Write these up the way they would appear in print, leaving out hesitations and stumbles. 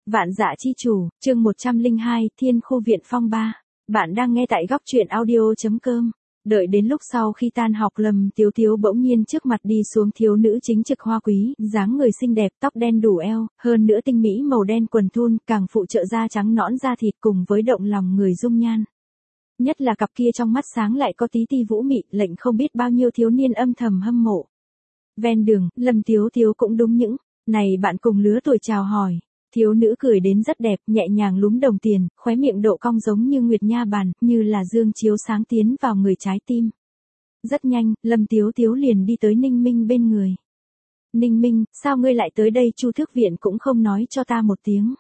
Vạn Dạ Chi Chủ, chương 102, Thiên Khu Viện Phong Ba. Bạn đang nghe tại góc truyện audio.com. Đợi đến lúc sau khi tan học, Lâm Tiếu Tiếu bỗng nhiên trước mặt đi xuống thiếu nữ chính trực hoa quý, dáng người xinh đẹp, tóc đen đủ eo, hơn nữa tinh mỹ màu đen quần thun, càng phụ trợ da trắng nõn da thịt cùng với động lòng người dung nhan. Nhất là cặp kia trong mắt sáng lại có tí ti vũ mị, lệnh không biết bao nhiêu thiếu niên âm thầm hâm mộ. Ven đường, Lâm Tiếu Tiếu cũng đúng những này bạn cùng lứa tuổi chào hỏi. Thiếu nữ cười đến rất đẹp, nhẹ nhàng lúm đồng tiền, khóe miệng độ cong giống như nguyệt nha bàn, như là dương chiếu sáng tiến vào người trái tim. Rất nhanh, Lâm Tiếu Tiếu liền đi tới Ninh Minh bên người. Ninh Minh, sao ngươi lại tới đây? Chu Thước Viện cũng không nói cho ta một tiếng.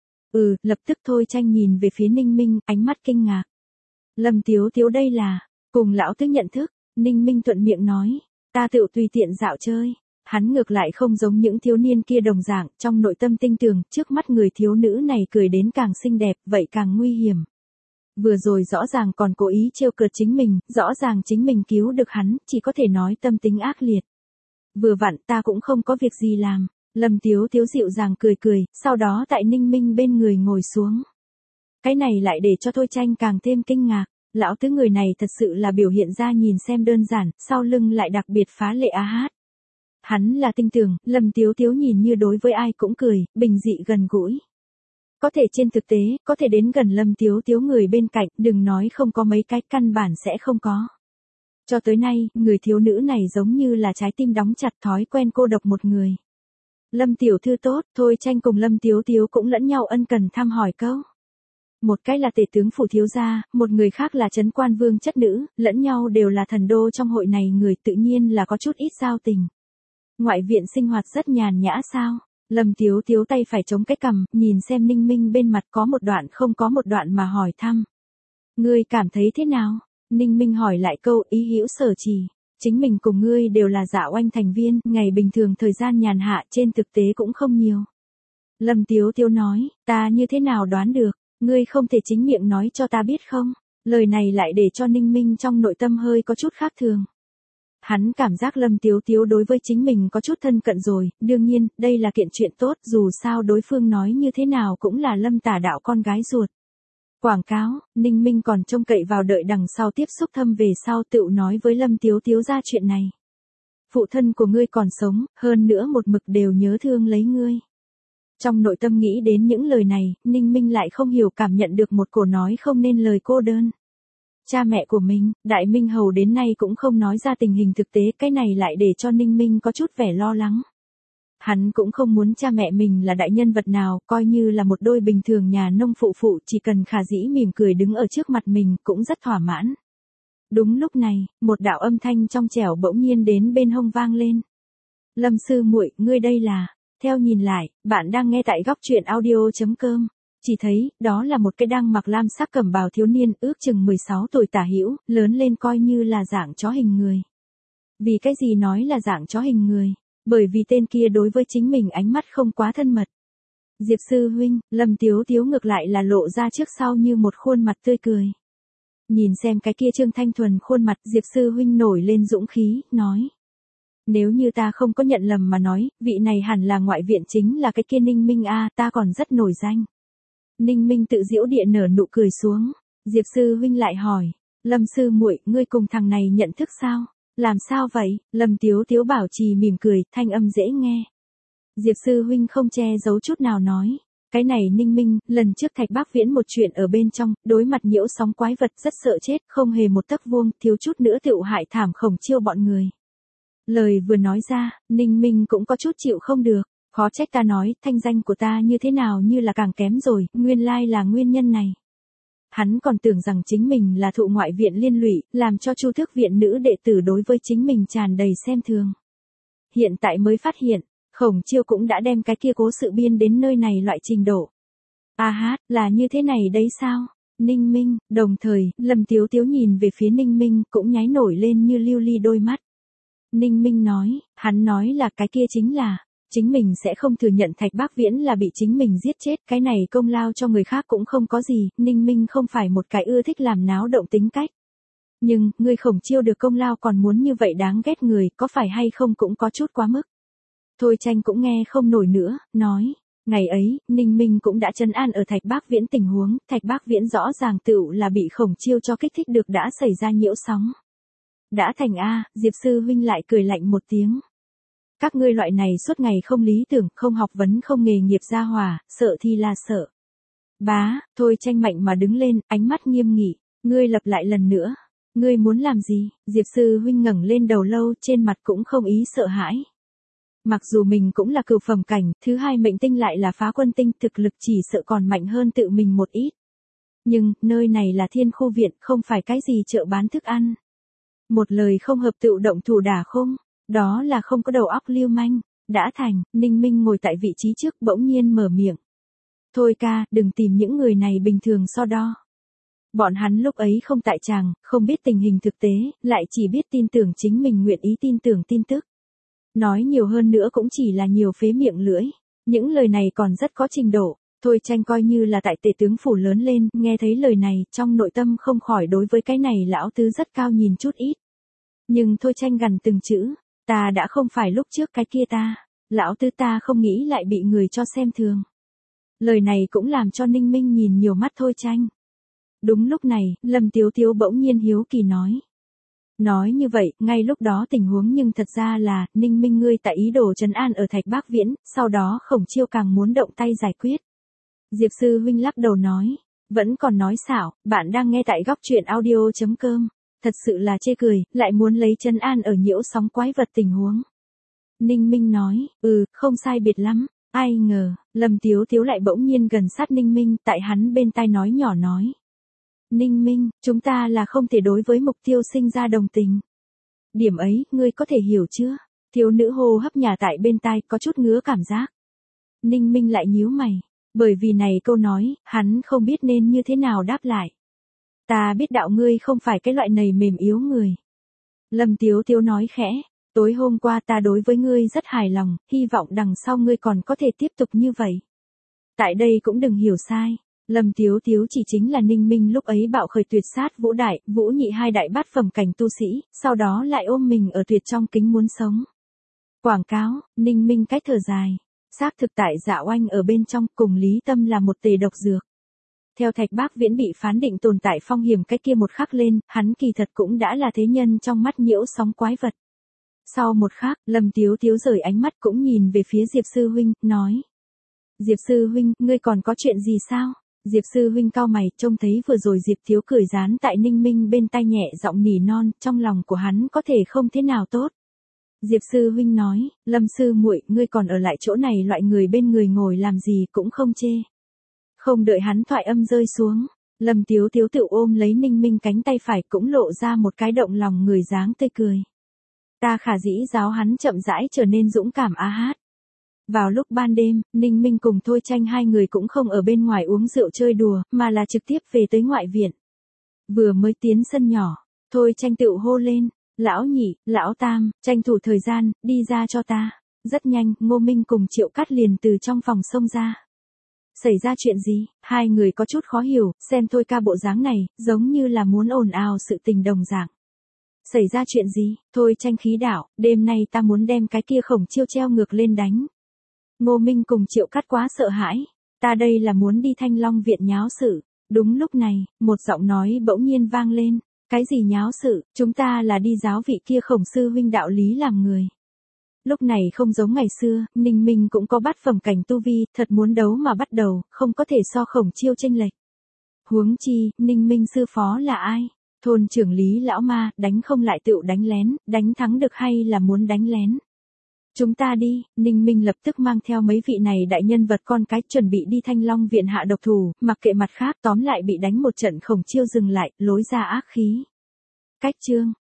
Lập tức Thôi Tranh nhìn về phía Ninh Minh, ánh mắt kinh ngạc. Lâm Tiếu Tiếu đây là, cùng lão tứ nhận thức. Ninh Minh thuận miệng nói, ta tự tùy tiện dạo chơi. Hắn ngược lại không giống những thiếu niên kia đồng dạng, trong nội tâm tinh tường, trước mắt người thiếu nữ này cười đến càng xinh đẹp, vậy càng nguy hiểm. Vừa rồi rõ ràng còn cố ý trêu cợt chính mình, rõ ràng chính mình cứu được hắn, chỉ có thể nói tâm tính ác liệt. Vừa vặn ta cũng không có việc gì làm. Lâm Tiếu Tiếu dịu dàng cười cười, sau đó tại Ninh Minh bên người ngồi xuống. Cái này lại để cho Thôi Tranh càng thêm kinh ngạc. Lão tứ người này thật sự là biểu hiện ra nhìn xem đơn giản, sau lưng lại đặc biệt phá lệ a hát. Hắn là tinh tường, Lâm Tiếu Tiếu nhìn như đối với ai cũng cười, bình dị gần gũi. Có thể trên thực tế, có thể đến gần Lâm Tiếu Tiếu người bên cạnh, đừng nói không có mấy cái, căn bản sẽ không có. Cho tới nay, người thiếu nữ này giống như là trái tim đóng chặt, thói quen cô độc một người. Lâm tiểu thư tốt, Thôi Tranh cùng Lâm Tiếu Tiếu cũng lẫn nhau ân cần thăm hỏi câu. Một cái là tể tướng phủ thiếu gia, một người khác là trấn quan vương chất nữ, lẫn nhau đều là thần đô trong hội này người, tự nhiên là có chút ít giao tình. Ngoại viện sinh hoạt rất nhàn nhã sao? Lâm Tiếu Tiếu tay phải chống cái cằm, nhìn xem Ninh Minh bên mặt có một đoạn không có một đoạn mà hỏi thăm. Ngươi cảm thấy thế nào? Ninh Minh hỏi lại câu ý hữu sở chỉ. Chính mình cùng ngươi đều là Dạ Oanh thành viên, ngày bình thường thời gian nhàn hạ trên thực tế cũng không nhiều. Lâm Tiếu Tiếu nói, ta như thế nào đoán được, ngươi không thể chính miệng nói cho ta biết không? Lời này lại để cho Ninh Minh trong nội tâm hơi có chút khác thường. Hắn cảm giác Lâm Tiếu Tiếu đối với chính mình có chút thân cận rồi, đương nhiên, đây là kiện chuyện tốt, dù sao đối phương nói như thế nào cũng là Lâm Tả Đạo con gái ruột. Quảng cáo, Ninh Minh còn trông cậy vào đợi đằng sau tiếp xúc thâm về sau tựu nói với Lâm Tiếu Tiếu ra chuyện này. Phụ thân của ngươi còn sống, hơn nữa một mực đều nhớ thương lấy ngươi. Trong nội tâm nghĩ đến những lời này, Ninh Minh lại không hiểu cảm nhận được một cổ nói không nên lời cô đơn. Cha mẹ của mình, Đại Minh Hầu đến nay cũng không nói ra tình hình thực tế, cái này lại để cho Ninh Minh có chút vẻ lo lắng. Hắn cũng không muốn cha mẹ mình là đại nhân vật nào, coi như là một đôi bình thường nhà nông phụ phụ, chỉ cần khả dĩ mỉm cười đứng ở trước mặt mình cũng rất thỏa mãn. Đúng lúc này, một đạo âm thanh trong trẻo bỗng nhiên đến bên hông vang lên. Lâm sư muội, ngươi đây là? Theo nhìn lại, bạn đang nghe tại góc truyện audio.com. Chỉ thấy, đó là một cái đang mặc lam sắc cẩm bào thiếu niên, ước chừng 16 tuổi tả hữu, lớn lên coi như là dạng chó hình người. Vì cái gì nói là dạng chó hình người? Bởi vì tên kia đối với chính mình ánh mắt không quá thân mật. Diệp sư huynh, Lâm Tiếu Tiếu ngược lại là lộ ra trước sau như một khuôn mặt tươi cười. Nhìn xem cái kia trương thanh thuần khuôn mặt, Diệp sư huynh nổi lên dũng khí, nói. Nếu như ta không có nhận lầm mà nói, vị này hẳn là ngoại viện chính là cái kia Ninh Minh a, ta còn rất nổi danh. Ninh Minh tự giễu địa nở nụ cười xuống. Diệp sư huynh lại hỏi, Lâm sư muội, ngươi cùng thằng này nhận thức sao? Làm sao vậy? Lâm Tiếu Tiếu bảo trì mỉm cười, thanh âm dễ nghe. Diệp sư huynh không che giấu chút nào nói, cái này Ninh Minh, lần trước Thạch Bác Viễn một chuyện ở bên trong, đối mặt nhiễu sóng quái vật rất sợ chết, không hề một tấc vuông, thiếu chút nữa tựu hại thảm Khổng Chiêu bọn người. Lời vừa nói ra, Ninh Minh cũng có chút chịu không được. Khó trách ta nói, thanh danh của ta như thế nào như là càng kém rồi, nguyên lai là nguyên nhân này. Hắn còn tưởng rằng chính mình là thụ ngoại viện liên lụy, làm cho Chu Thước Viện nữ đệ tử đối với chính mình tràn đầy xem thường. Hiện tại mới phát hiện, Khổng Chiêu cũng đã đem cái kia cố sự biên đến nơi này loại trình độ. Là như thế này đấy sao? Ninh Minh, đồng thời, Lâm Tiếu Tiếu nhìn về phía Ninh Minh cũng nháy nổi lên như lưu ly đôi mắt. Ninh Minh nói, hắn nói là cái kia chính là, chính mình sẽ không thừa nhận Thạch Bác Viễn là bị chính mình giết chết, cái này công lao cho người khác cũng không có gì, Ninh Minh không phải một cái ưa thích làm náo động tính cách. Nhưng, người Khổng Chiêu được công lao còn muốn như vậy đáng ghét người, có phải hay không cũng có chút quá mức. Thôi Tranh cũng nghe không nổi nữa, nói, Ngày ấy, Ninh Minh cũng đã trấn an ở Thạch Bác Viễn tình huống, Thạch Bác Viễn rõ ràng tựu là bị Khổng Chiêu cho kích thích được đã xảy ra nhiễu sóng. Đã thành A, Diệp sư huynh lại cười lạnh một tiếng. Các ngươi loại này suốt ngày không lý tưởng, không học vấn, không nghề nghiệp gia hỏa, sợ thì là sợ. Bá, Thôi Tranh mạnh mà đứng lên, ánh mắt nghiêm nghị, ngươi lặp lại lần nữa. Ngươi muốn làm gì? Diệp sư huynh ngẩng lên đầu lâu, trên mặt cũng không ý sợ hãi. Mặc dù mình cũng là cửu phẩm cảnh, thứ hai mệnh tinh lại là phá quân tinh, thực lực chỉ sợ còn mạnh hơn tự mình một ít. Nhưng, nơi này là Thiên Khu Viện, không phải cái gì chợ bán thức ăn. Một lời không hợp tựu động thủ đả không, đó là không có đầu óc lưu manh. Đã thành, Ninh Minh ngồi tại vị trí trước bỗng nhiên mở miệng. Thôi ca, đừng tìm những người này bình thường so đo. Bọn hắn lúc ấy không tại tràng, không biết tình hình thực tế, lại chỉ biết tin tưởng chính mình nguyện ý tin tưởng tin tức. Nói nhiều hơn nữa cũng chỉ là nhiều phế miệng lưỡi. Những lời này còn rất có trình độ. Thôi Tranh coi như là tại tể tướng phủ lớn lên, nghe thấy lời này, trong nội tâm không khỏi đối với cái này lão tứ rất cao nhìn chút ít. Nhưng Thôi Tranh gằn từng chữ, ta đã không phải lúc trước cái kia ta. Lão tứ ta không nghĩ lại bị người cho xem thường. Lời này cũng làm cho Ninh Minh nhìn nhiều mắt Thôi Tranh. Đúng lúc này, Lâm Tiếu Tiếu bỗng nhiên hiếu kỳ nói. Nói như vậy, ngay lúc đó tình huống nhưng thật ra là, Ninh Minh ngươi tại ý đồ trấn an ở Thạch Bác Viễn, sau đó Khổng Chiêu càng muốn động tay giải quyết. Diệp sư huynh lắc đầu nói, vẫn còn nói xảo, bạn đang nghe tại góc truyện audio.com. Thật sự là chê cười, lại muốn lấy trấn an ở nhiễu sóng quái vật tình huống. Ninh Minh nói, không sai biệt lắm. Ai ngờ, Lâm Tiếu Tiếu lại bỗng nhiên gần sát Ninh Minh, tại hắn bên tai nói nhỏ nói. Ninh Minh, chúng ta là không thể đối với mục tiêu sinh ra đồng tình. Điểm ấy, ngươi có thể hiểu chưa? Thiếu nữ hô hấp nhà tại bên tai, có chút ngứa cảm giác. Ninh Minh lại nhíu mày, bởi vì này câu nói, hắn không biết nên như thế nào đáp lại. Ta biết đạo ngươi không phải cái loại này mềm yếu người. Lâm Tiếu Tiếu nói khẽ, tối hôm qua ta đối với ngươi rất hài lòng, hy vọng đằng sau ngươi còn có thể tiếp tục như vậy. Tại đây cũng đừng hiểu sai. Lâm Tiếu Tiếu chỉ chính là Ninh Minh lúc ấy bạo khởi tuyệt sát Vũ Đại, Vũ Nhị hai đại bát phẩm cảnh tu sĩ, sau đó lại ôm mình ở tuyệt trong kính muốn sống. Quảng cáo, Ninh Minh cách thở dài. Xác thực tại Dạ Oanh ở bên trong cùng Lý Tâm là một tề độc dược. Theo Thạch Bác Viễn bị phán định tồn tại phong hiểm cái kia một khắc lên, hắn kỳ thật cũng đã là thế nhân trong mắt nhiễu sóng quái vật. Sau một khắc, Lâm Tiếu Tiếu rời ánh mắt cũng nhìn về phía Diệp Sư Huynh, nói. Diệp Sư Huynh, ngươi còn có chuyện gì sao? Diệp sư huynh cau mày, trông thấy vừa rồi Diệp Thiếu cười dán tại Ninh Minh bên tai nhẹ giọng nỉ non, trong lòng của hắn có thể không thế nào tốt. Diệp sư huynh nói, Lâm sư muội, ngươi còn ở lại chỗ này loại người bên người ngồi làm gì cũng không chê. Không đợi hắn thoại âm rơi xuống, Lâm Tiếu Tiếu tự ôm lấy Ninh Minh cánh tay phải cũng lộ ra một cái động lòng người dáng tươi cười. Ta khả dĩ giáo hắn chậm rãi trở nên dũng cảm a hát. Vào lúc ban đêm, Ninh Minh cùng Thôi Tranh hai người cũng không ở bên ngoài uống rượu chơi đùa, mà là trực tiếp về tới ngoại viện. Vừa mới tiến sân nhỏ, Thôi Tranh tự hô lên, lão nhị, lão tam, tranh thủ thời gian, đi ra cho ta. Rất nhanh, Ngô Minh cùng Triệu Cát liền từ trong phòng xông ra. Xảy ra chuyện gì? Hai người có chút khó hiểu, xem Thôi ca bộ dáng này, giống như là muốn ồn ào sự tình đồng dạng. Xảy ra chuyện gì? Thôi Tranh khí đảo, đêm nay ta muốn đem cái kia Khổng Chiêu treo ngược lên đánh. Ngô Minh cùng Triệu Cát quá sợ hãi, ta đây là muốn đi Thanh Long viện nháo sự. Đúng lúc này, một giọng nói bỗng nhiên vang lên, cái gì nháo sự, chúng ta là đi giáo vị kia Khổng sư huynh đạo lý làm người. Lúc này không giống ngày xưa, Ninh Minh cũng có bát phẩm cảnh tu vi, thật muốn đấu mà bắt đầu, không có thể so Khổng Chiêu chênh lệch. Huống chi, Ninh Minh sư phó là ai? Thôn trưởng Lý lão ma, đánh không lại tựu đánh lén, đánh thắng được hay là muốn đánh lén? Chúng ta đi, Ninh Minh lập tức mang theo mấy vị này đại nhân vật con cái chuẩn bị đi Thanh Long viện hạ độc thủ, mặc kệ mặt khác tóm lại bị đánh một trận Khổng Chiêu dừng lại, lối ra ác khí. Cách chương.